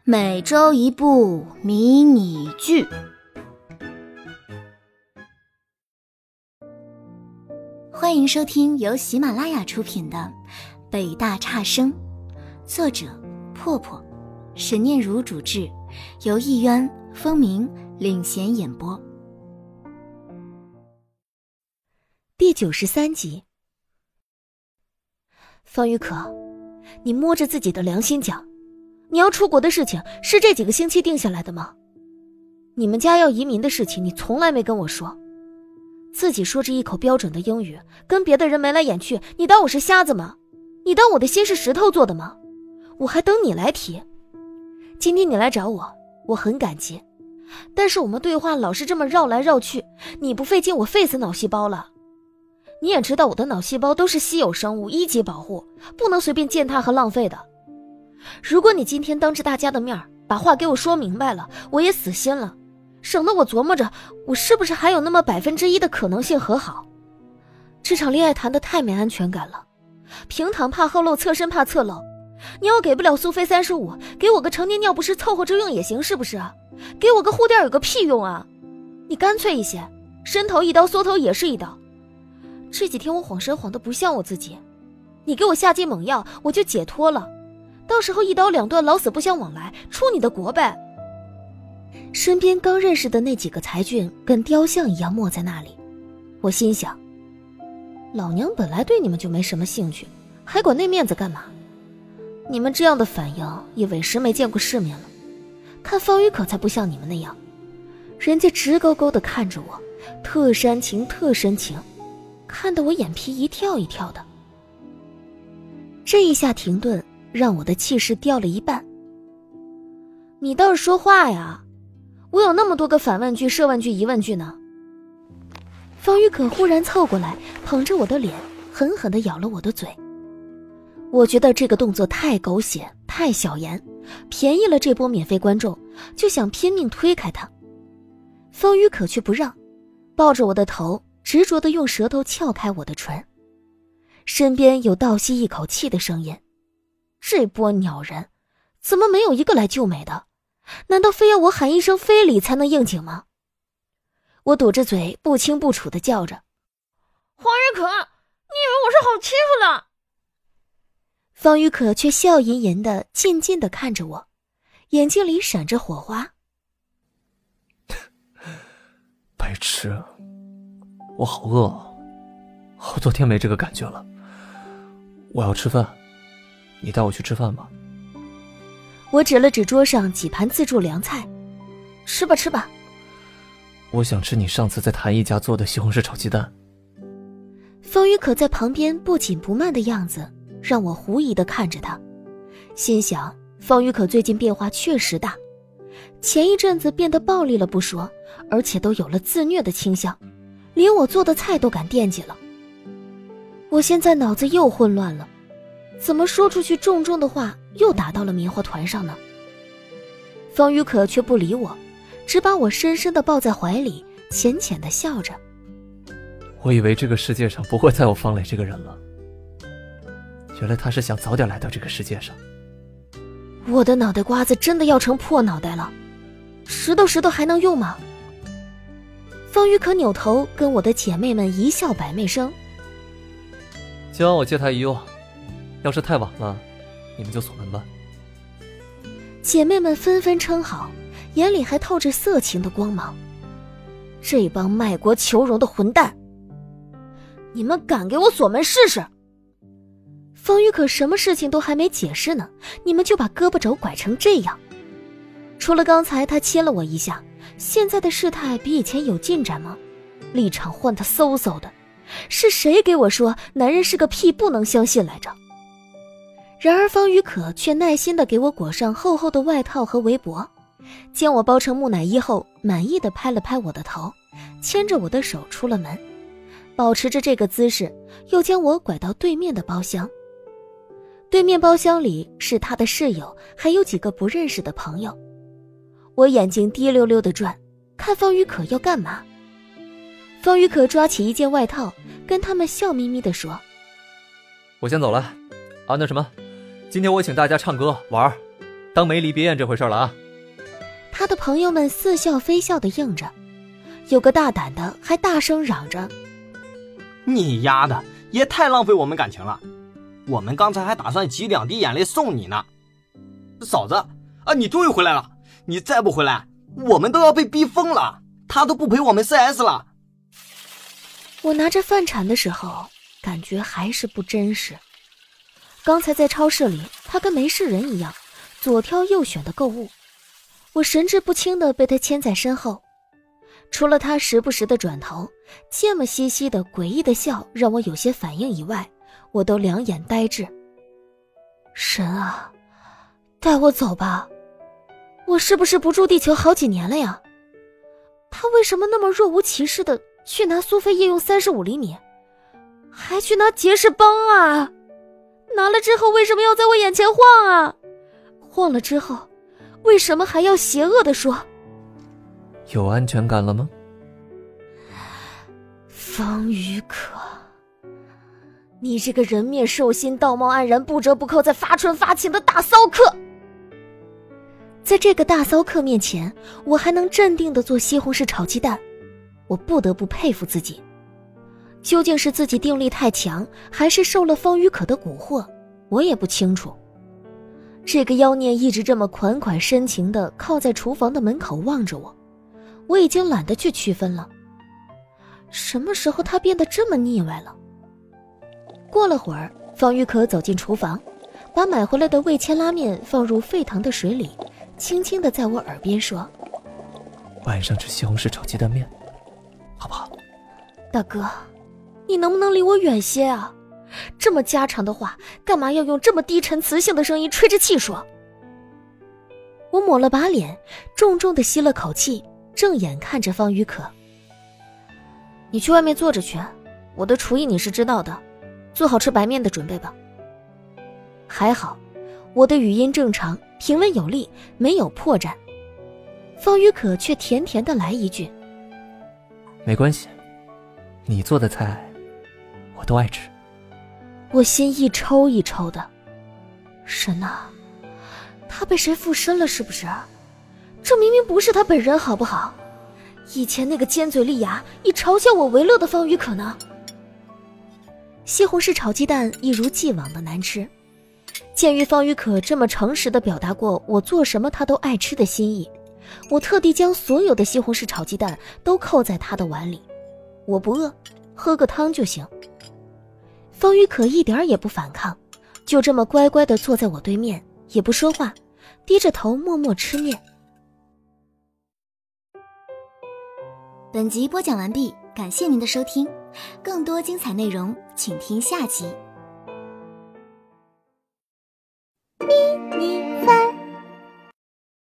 每周一部迷你剧。欢迎收听由喜马拉雅出品的《北大差生》，作者破破，沈念如主制，由艺渊、风鸣领衔演播。 第93集。方玉可，你摸着自己的良心讲，你要出国的事情是这几个星期定下来的吗？你们家要移民的事情你从来没跟我说，自己说着一口标准的英语，跟别的人眉来眼去，你当我是瞎子吗？你当我的心是石头做的吗？我还等你来提。今天你来找我，我很感激，但是我们对话老是这么绕来绕去，你不费劲我费死脑细胞了。你也知道我的脑细胞都是稀有生物，1级保护，不能随便践踏和浪费的。如果你今天当着大家的面把话给我说明白了，我也死心了，省得我琢磨着我是不是还有那么1%的可能性和好。这场恋爱谈得太没安全感了，平躺怕后漏，侧身怕侧漏。你要给不了苏菲35，给我个成年尿不湿凑合着用也行，是不是？给我个护垫有个屁用啊！你干脆一些，伸头一刀，缩头也是一刀。这几天我晃神晃得不像我自己，你给我下剂猛药我就解脱了，到时候一刀两断，老死不相往来，出你的国呗。身边刚认识的那几个才俊跟雕像一样默在那里，我心想，老娘本来对你们就没什么兴趣，还管那面子干嘛？你们这样的反应也委实没见过世面了。看方玉可才不像你们那样，人家直勾勾地看着我，特煽情特深情，看得我眼皮一跳一跳的。这一下停顿让我的气势掉了一半。你倒是说话呀，我有那么多个反问句、设问句、疑问句呢。方玉可忽然凑过来，捧着我的脸，狠狠地咬了我的嘴。我觉得这个动作太狗血，太小言，便宜了这波免费观众，就想拼命推开他。方玉可却不让，抱着我的头，执着地用舌头撬开我的唇。身边有倒吸一口气的声音，这波鸟人怎么没有一个来救美的？难道非要我喊一声非礼才能应景吗？我堵着嘴不清不楚地叫着， 黄玉可，你以为我是好欺负的？ 方玉可却笑吟吟地静静地看着我，眼睛里闪着火花。 白痴，我好饿，好多天没这个感觉了。我要吃饭，你带我去吃饭吧。 我指了指桌上几盘自助凉菜，吃吧吃吧。 我想吃你上次在谭一家做的西红柿炒鸡蛋。 方玉可在旁边不紧不慢的样子让我狐疑地看着他，心想方玉可最近变化确实大，前一阵子变得暴力了不说，而且都有了自虐的倾向，连我做的菜都敢惦记了。我现在脑子又混乱了，怎么说出去重重的话又打到了棉花团上呢？方玉可却不理我，只把我深深地抱在怀里，浅浅地笑着。 我以为这个世界上不会再有方磊这个人了，原来他是想早点来到这个世界上。 我的脑袋瓜子真的要成破脑袋了，石头还能用吗？方玉可扭头跟我的姐妹们一笑百媚生， 今晚我接他一用，要是太晚了你们就锁门吧。 姐妹们纷纷称好，眼里还透着色情的光芒。这帮卖国求荣的混蛋，你们敢给我锁门试试？方玉可什么事情都还没解释呢，你们就把胳膊肘拐成这样。除了刚才他亲了我一下，现在的事态比以前有进展吗？立场换得嗖嗖的，是谁给我说男人是个屁不能相信来着？然而方玉可却耐心地给我裹上厚厚的外套和围脖，将我包成木乃伊后，满意地拍了拍我的头，牵着我的手出了门，保持着这个姿势，又将我拐到对面的包厢。对面包厢里是他的室友，还有几个不认识的朋友。我眼睛滴溜溜地转，看方玉可要干嘛。方玉可抓起一件外套，跟他们笑眯眯地说， 我先走了啊，那什么，今天我请大家唱歌玩， 当没离别宴这回事了啊。 他的朋友们似笑非笑的应着，有个大胆的还大声嚷着： 你丫的也太浪费我们感情了，我们刚才还打算挤2滴眼泪送你呢。嫂子啊，你终于回来了，你再不回来我们都要被逼疯了，他都不陪我们 CS 了。 我拿着饭铲的时候感觉还是不真实。刚才在超市里他跟没事人一样左挑右选的购物，我神志不清地被他牵在身后，除了他时不时的转头这么嘻嘻的诡异的笑让我有些反应以外，我都两眼呆滞。神啊，带我走吧，我是不是不住地球好几年了呀？他为什么那么若无其事的去拿苏菲夜用35厘米，还去拿杰士邦啊？拿了之后为什么要在我眼前晃啊？晃了之后为什么还要邪恶地说有安全感了吗？ 方雨可，你这个人面兽心道貌岸然不折不扣在发春发情的大骚客。在这个大骚客面前我还能镇定地做西红柿炒鸡蛋，我不得不佩服自己。究竟是自己定力太强，还是受了方雨可的蛊惑，我也不清楚。这个妖孽一直这么款款深情地靠在厨房的门口望着我，我已经懒得去区分了。什么时候他变得这么腻歪了？过了会儿，方雨可走进厨房，把买回来的味千拉面放入沸腾的水里，轻轻地在我耳边说： 晚上吃西红柿炒鸡蛋面好不好？ 大哥，你能不能离我远些啊？这么家常的话，干嘛要用这么低沉磁性的声音吹着气说？我抹了把脸，重重地吸了口气，正眼看着方雨可。你去外面坐着去，我的厨艺你是知道的，做好吃白面的准备吧。还好我的语音正常，平稳有力，没有破绽。方雨可却甜甜地来一句： 没关系，你做的菜我都爱吃。 我心一抽一抽的，神啊，他被谁附身了是不是？这明明不是他本人好不好？以前那个尖嘴利牙以嘲笑我为乐的方雨可呢？西红柿炒鸡蛋一如既往的难吃。鉴于方雨可这么诚实地表达过我做什么他都爱吃的心意，我特地将所有的西红柿炒鸡蛋都扣在他的碗里。我不饿，喝个汤就行。方雨可一点也不反抗，就这么乖乖地坐在我对面，也不说话，低着头默默吃面。 本集播讲完毕，感谢您的收听，更多精彩内容请听下集。